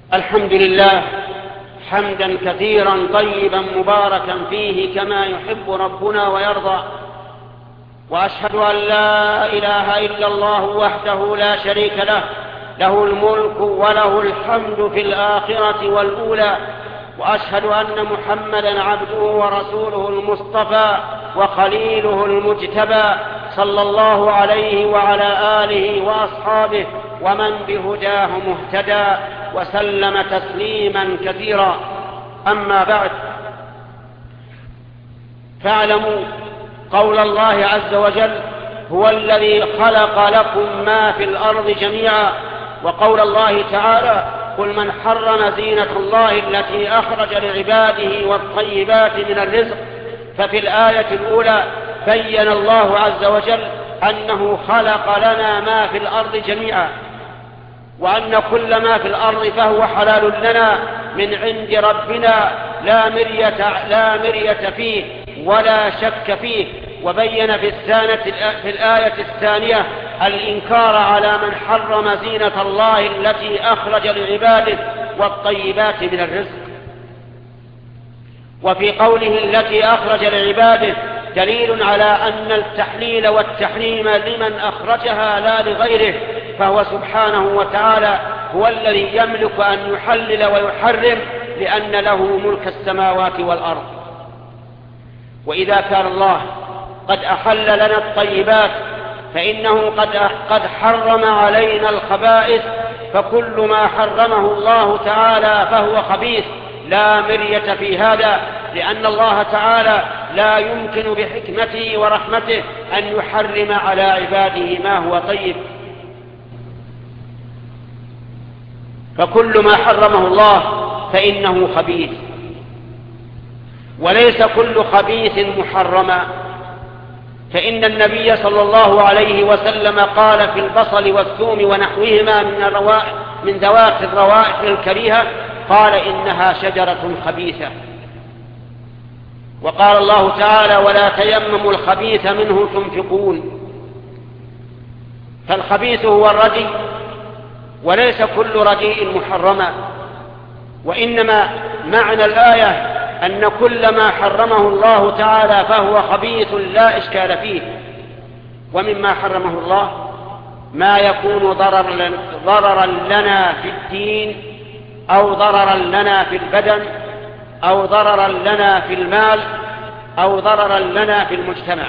الحمد لله حمدا كثيرا طيبا مباركا فيه كما يحب ربنا ويرضى، وأشهد أن لا إله إلا الله وحده لا شريك له، له الملك وله الحمد في الآخرة والأولى، وأشهد أن محمدا عبده ورسوله المصطفى وخليله المجتبى، صلى الله عليه وعلى آله وأصحابه ومن بهداه مهتدى، وسلم تسليما كثيرا. أما بعد، فاعلموا قول الله عز وجل: هو الذي خلق لكم ما في الأرض جميعا، وقول الله تعالى: قل من حرم زينة الله التي أخرج لعباده والطيبات من الرزق. ففي الآية الأولى بين الله عز وجل أنه خلق لنا ما في الأرض جميعا، وأن كل ما في الأرض فهو حلال لنا من عند ربنا لا مرية فيه ولا شك فيه. وبين في الآية الثانية الإنكار على من حرم زينة الله التي أخرج لعباده والطيبات من الرزق. وفي قوله التي أخرج لعباده دليل على أن التحليل والتحريم لمن أخرجها لا لغيره، فهو سبحانه وتعالى هو الذي يملك أن يحلل ويحرم، لأن له ملك السماوات والأرض. وإذا كان الله قد أحل لنا الطيبات فإنه قد حرم علينا الخبائث، فكل ما حرمه الله تعالى فهو خبيث، لا مرية في هذا، لأن الله تعالى لا يمكن بحكمته ورحمته أن يحرم على عباده ما هو طيب. فكل ما حرمه الله فإنه خبيث، وليس كل خبيث محرما. فإن النبي صلى الله عليه وسلم قال في البصل والثوم ونحوهما من ذوات الروائح الكريهة، قال: إنها شجرة خبيثة. وقال الله تعالى: ولا تيمموا الخبيث منه تنفقون. فالخبيث هو الردي، وليس كل رديء محرما، وإنما معنى الآية أن كل ما حرمه الله تعالى فهو خبيث لا إشكال فيه. ومما حرمه الله ما يكون ضررا لنا في الدين، أو ضررا لنا في البدن، أو ضررا لنا في المال، أو ضررا لنا في المجتمع،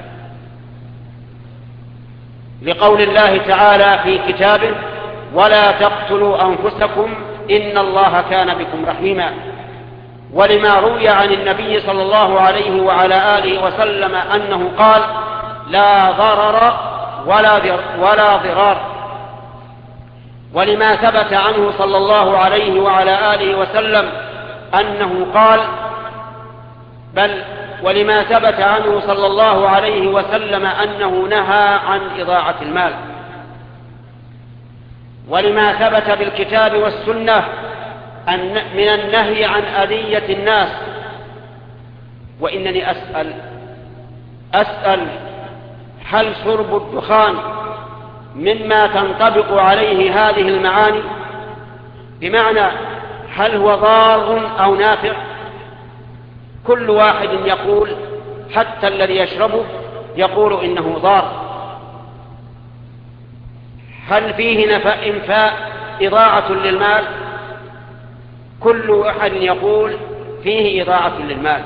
لقول الله تعالى في كتابه: ولا تقتلوا أنفسكم إن الله كان بكم رحيما. ولما روي عن النبي صلى الله عليه وعلى آله وسلم أنه قال: لا ضرر ولا ضرار. ولما ثبت عنه صلى الله عليه وعلى آله وسلم أنه قال ولما ثبت عنه صلى الله عليه وسلم أنه نهى عن إضاعة المال. ولما ثبت بالكتاب والسنة من النهي عن أذية الناس. وإنني أسأل هل شرب الدخان مما تنطبق عليه هذه المعاني؟ بمعنى هل هو ضار أو نافع؟ كل واحد يقول، حتى الذي يشربه يقول إنه ضار. هل فيه إنفاء إضاعة للمال؟ كل أحد يقول فيه إضاعة للمال.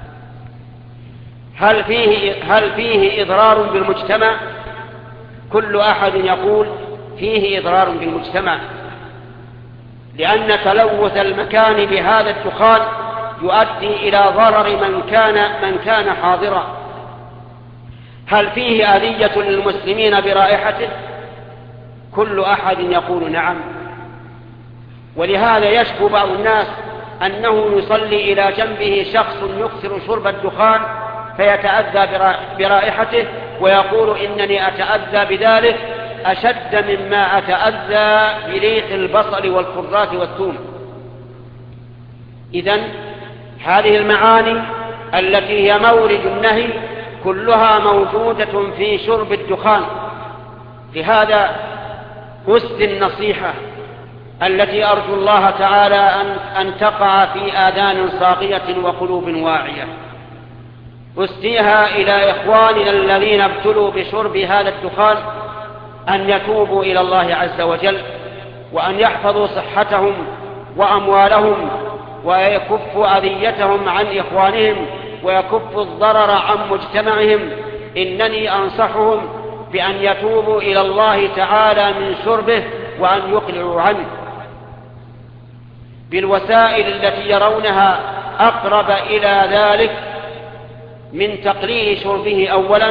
هل فيه إضرار بالمجتمع؟ كل أحد يقول فيه إضرار بالمجتمع، لأن تلوث المكان بهذا الدخان يؤدي إلى ضرر من كان حاضرا. هل فيه أذية للمسلمين برائحته؟ كل أحد يقول نعم. ولهذا يشكو بعض الناس أنه يصلي إلى جنبه شخص يكثر شرب الدخان فيتأذى برائحته، ويقول: إنني أتأذى بذلك أشد مما أتأذى بريح البصل والكرات والثوم. إذن هذه المعاني التي هي مورد النهي كلها موجودة في شرب الدخان. لهذا أسدي النصيحة التي أرجو الله تعالى أن تقع في آذان صاغية وقلوب واعية. أسديها إلى إخواننا الذين ابتلوا بشرب هذا الدخان أن يتوبوا إلى الله عز وجل، وأن يحفظوا صحتهم وأموالهم، ويكفوا أذيتهم عن إخوانهم، ويكفوا الضرر عن مجتمعهم. إنني أنصحهم بأن يتوبوا إلى الله تعالى من شربه وأن يقلعوا عنه بالوسائل التي يرونها أقرب إلى ذلك من تقليل شربه أولا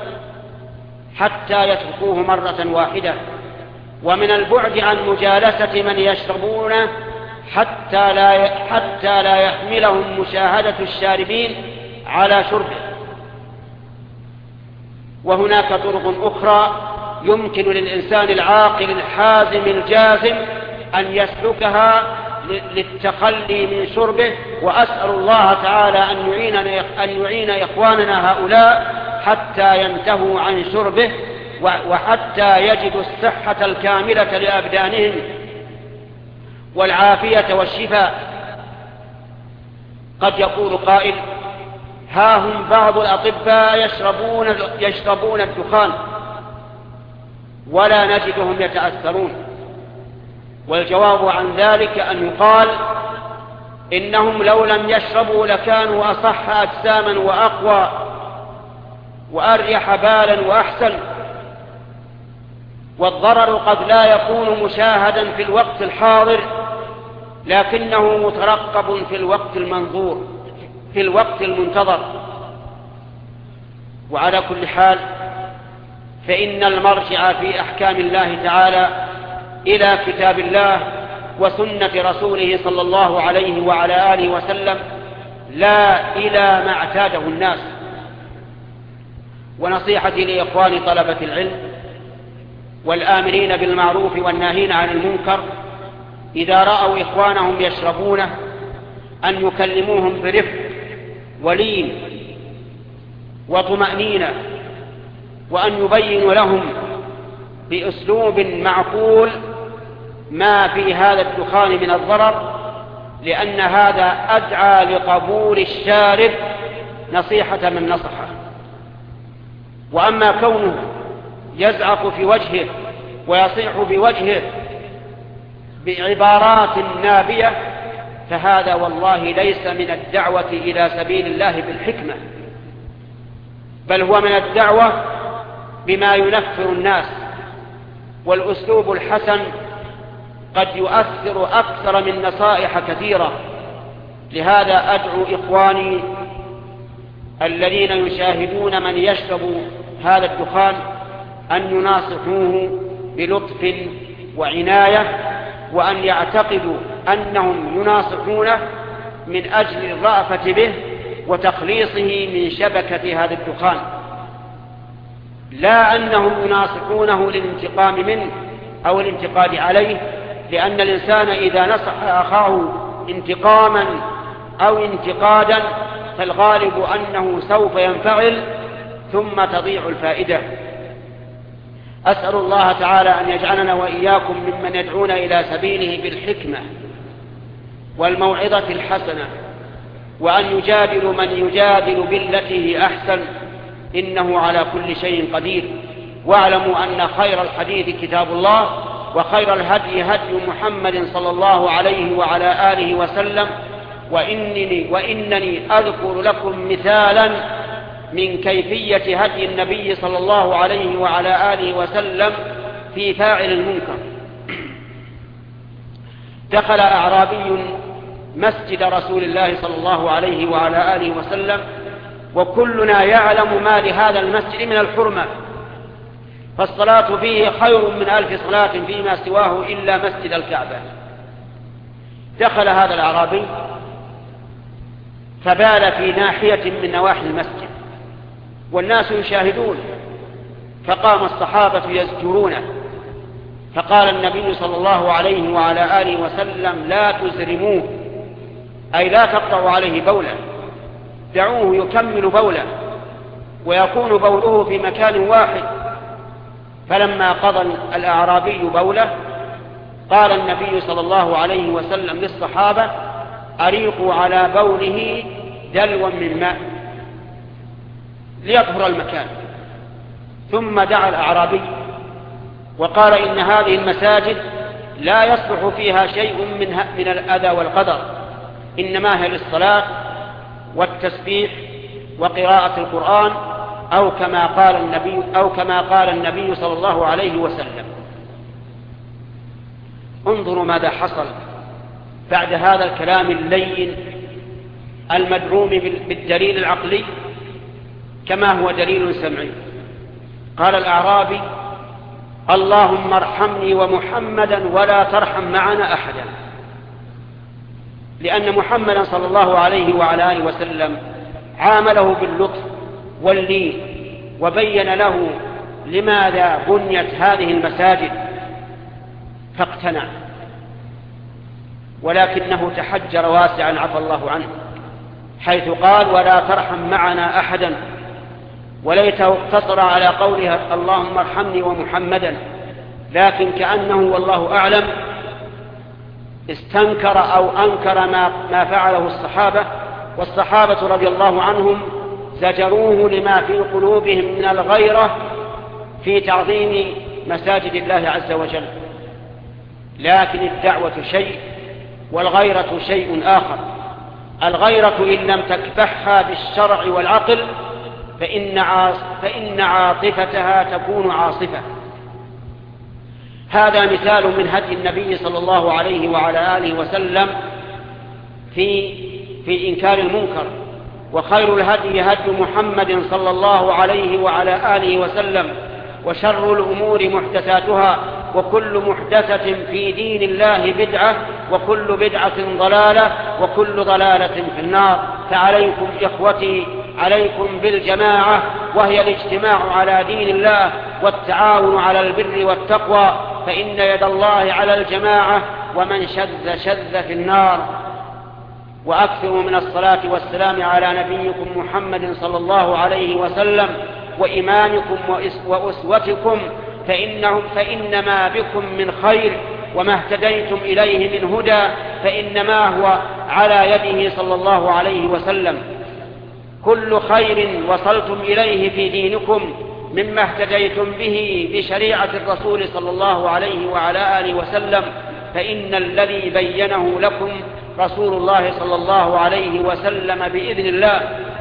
حتى يتركوه مرة واحدة، ومن البعد عن مجالسة من يشربونه حتى لا يحملهم مشاهدة الشاربين على شربه. وهناك طرق أخرى يمكن للإنسان العاقل الحازم الجازم أن يسلكها للتخلي من شربه، وأسأل الله تعالى أن يعين إخواننا هؤلاء حتى ينتهوا عن شربه، وحتى يجدوا الصحة الكاملة لأبدانهم والعافية والشفاء. قد يقول قائل: ها هم بعض الأطباء يشربون الدخان ولا نجدهم يتأثرون. والجواب عن ذلك أن يقال: إنهم لو لم يشربوا لكانوا أصح أجساما وأقوى وأريح بالا وأحسن. والضرر قد لا يكون مشاهدا في الوقت الحاضر، لكنه مترقب في الوقت المنظور، في الوقت المنتظر. وعلى كل حال فإن المرجع في أحكام الله تعالى إلى كتاب الله وسنة رسوله صلى الله عليه وعلى آله وسلم، لا إلى ما اعتاده الناس. ونصيحتي لإخواني طلبة العلم والآمرين بالمعروف والناهين عن المنكر إذا رأوا إخوانهم يشربونه أن يكلموهم برفق ولين وطمأنينة، وأن يبينوا لهم بأسلوب معقول ما في هذا الدخان من الضرر، لأن هذا أدعى لقبول الشارب نصيحة من نصحه. وأما كونه يزعق في وجهه ويصيح بوجهه بعبارات نابية فهذا والله ليس من الدعوة إلى سبيل الله بالحكمة، بل هو من الدعوة بما ينفر الناس. والأسلوب الحسن قد يؤثر أكثر من نصائح كثيرة. لهذا أدعو إخواني الذين يشاهدون من يشرب هذا الدخان أن يناصحوه بلطف وعناية، وأن يعتقدوا أنهم يناصحونه من أجل الرأفة به وتخليصه من شبكة هذا الدخان، لا أنهم يناصحونه للانتقام منه أو الانتقاد عليه، لأن الإنسان إذا نصح أخاه انتقاما أو انتقادا فالغالب أنه سوف ينفعل ثم تضيع الفائدة. أسأل الله تعالى أن يجعلنا وإياكم ممن يدعون إلى سبيله بالحكمة والموعظة الحسنة، وأن يجادل من يجادل بالتي هي أحسن، إنه على كل شيء قدير. واعلموا أن خير الحديث كتاب الله، وخير الهدي هدي محمد صلى الله عليه وعلى آله وسلم. وإنني أذكر لكم مثالا من كيفية هدي النبي صلى الله عليه وعلى آله وسلم في فاعل المنكر. دخل أعرابي مسجد رسول الله صلى الله عليه وعلى آله وسلم، وكلنا يعلم ما لهذا المسجد من الحرمة، فالصلاة فيه خير من 1000 صلاة فيما سواه إلا مسجد الكعبة. دخل هذا الأعرابي فبال في ناحية من نواحي المسجد والناس يشاهدون، فقام الصحابة يزجرونه، فقال النبي صلى الله عليه وعلى آله وسلم: لا تزرموه، أي لا تقطعوا عليه بوله، دعوه يكمل بوله ويكون بوله في مكان واحد. فلما قضى الأعرابي بوله قال النبي صلى الله عليه وسلم للصحابة: أريقوا على بوله دلوا من ماء ليطهر المكان. ثم دعا الأعرابي وقال: إن هذه المساجد لا يصلح فيها شيء من الأذى والقدر، إنما هي للصلاة والتسبيح وقراءة القرآن، أو كما قال النبي صلى الله عليه وسلم. انظروا ماذا حصل بعد هذا الكلام اللين المدعوم بالدليل العقلي كما هو دليل سمعي. قال الأعرابي: اللهم ارحمني ومحمدا ولا ترحم معنا أحدا، لأن محمدا صلى الله عليه وعلى آله وسلم عامله باللطف واللين، وبين له لماذا بنيت هذه المساجد فاقتنع، ولكنه تحجر واسعا عفى الله عنه، حيث قال: ولا ترحم معنا أحدا، وليته اقتصر على قولها اللهم ارحمني ومحمدا، لكن كأنه والله أعلم استنكر أو أنكر ما فعله الصحابة، والصحابة رضي الله عنهم زجروه لما في قلوبهم من الغيرة في تعظيم مساجد الله عز وجل. لكن الدعوة شيء والغيرة شيء آخر. الغيرة إن لم تكبحها بالشرع والعقل فإن عاطفتها تكون عاصفة. هذا مثال من هدي النبي صلى الله عليه وعلى آله وسلم في إنكار المنكر. وخير الهدي هدي محمد صلى الله عليه وعلى آله وسلم، وشر الأمور محدثاتها، وكل محدثة في دين الله بدعة، وكل بدعة ضلالة، وكل ضلالة في النار. فعليكم إخوتي، عليكم بالجماعة، وهي الاجتماع على دين الله والتعاون على البر والتقوى، فإن يد الله على الجماعة، ومن شذ شذ في النار. وأكثروا من الصلاة والسلام على نبيكم محمد صلى الله عليه وسلم وإمامكم وأسوتكم، فإنما بكم من خير، وما اهتديتم إليه من هدى فإنما هو على يده صلى الله عليه وسلم. كل خير وصلتم إليه في دينكم مما اهتديتم به بشريعة الرسول صلى الله عليه وعلى آله وسلم، فإن الذي بينه لكم رسول الله صلى الله عليه وسلم بإذن الله.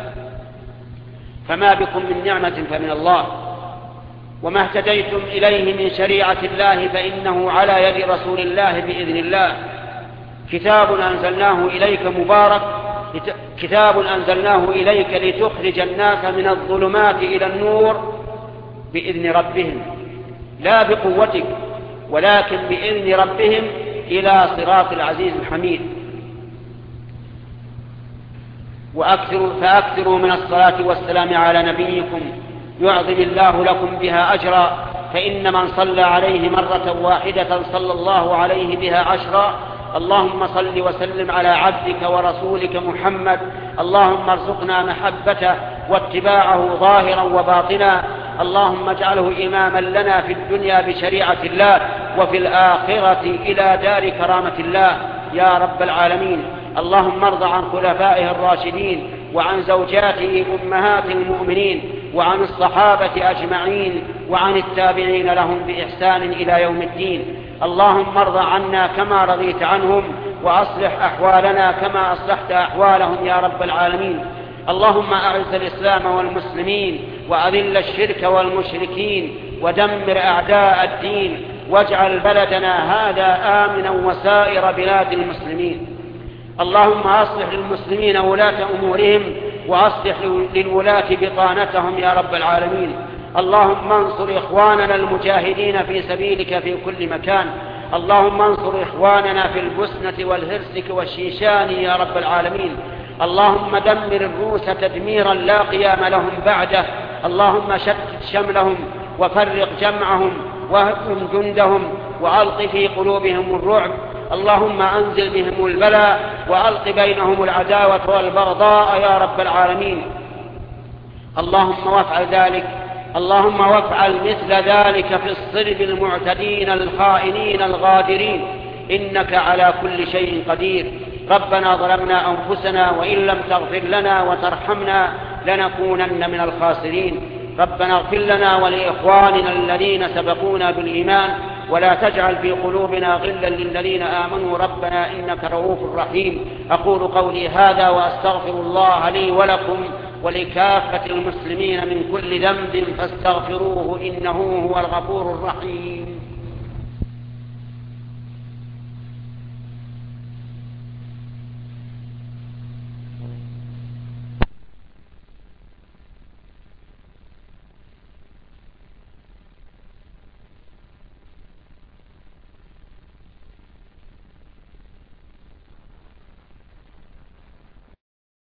فما بكم من نعمة فمن الله، وما اهتديتم إليه من شريعة الله فإنه على يد رسول الله بإذن الله. كتاب أنزلناه إليك مبارك، كتاب أنزلناه إليك لتخرج الناس من الظلمات إلى النور بإذن ربهم، لا بقوتك ولكن بإذن ربهم إلى صراط العزيز الحميد. فأكثروا من الصلاة والسلام على نبيكم يعظم الله لكم بها أجرا، فإن من صلى عليه مرة واحدة صلى الله عليه بها عشرا. اللهم صل وسلم على عبدك ورسولك محمد، اللهم ارزقنا محبته واتباعه ظاهرا وباطنا، اللهم اجعله إماما لنا في الدنيا بشريعة الله، وفي الآخرة إلى دار كرامة الله يا رب العالمين. اللهم ارض عن خلفائه الراشدين، وعن زوجاته أمهات المؤمنين، وعن الصحابة أجمعين، وعن التابعين لهم بإحسان إلى يوم الدين. اللهم ارض عنا كما رضيت عنهم، وأصلح أحوالنا كما أصلحت أحوالهم يا رب العالمين. اللهم أعز الإسلام والمسلمين، وأذل الشرك والمشركين، ودمر أعداء الدين، واجعل بلدنا هذا آمنا وسائر بلاد المسلمين. اللهم أصلح للمسلمين ولاة أمورهم، وأصلح للولاة بطانتهم يا رب العالمين. اللهم انصر إخواننا المجاهدين في سبيلك في كل مكان. اللهم انصر إخواننا في البسنة والهرسك والشيشان يا رب العالمين. اللهم دمر الروس تدميرا لا قيام لهم بعده. اللهم شتت شملهم وفرق جمعهم واهزم جندهم، وألق في قلوبهم الرعب. اللهم أنزل بهم البلاء، وألق بينهم العداوة والبغضاء يا رب العالمين. اللهم وافعل ذلك اللهم وافعل مثل ذلك في الصرب المعتدين الخائنين الغادرين، إنك على كل شيء قدير. ربنا ظلمنا أنفسنا وإن لم تغفر لنا وترحمنا لنكونن من الخاسرين. ربنا اغفر لنا ولإخواننا الذين سبقونا بالإيمان ولا تجعل في قلوبنا غلا للذين آمنوا ربنا إنك رؤوف رحيم. أقول قولي هذا وأستغفر الله لي ولكم ولكافة المسلمين من كل ذنب فاستغفروه إنه هو الغفور الرحيم.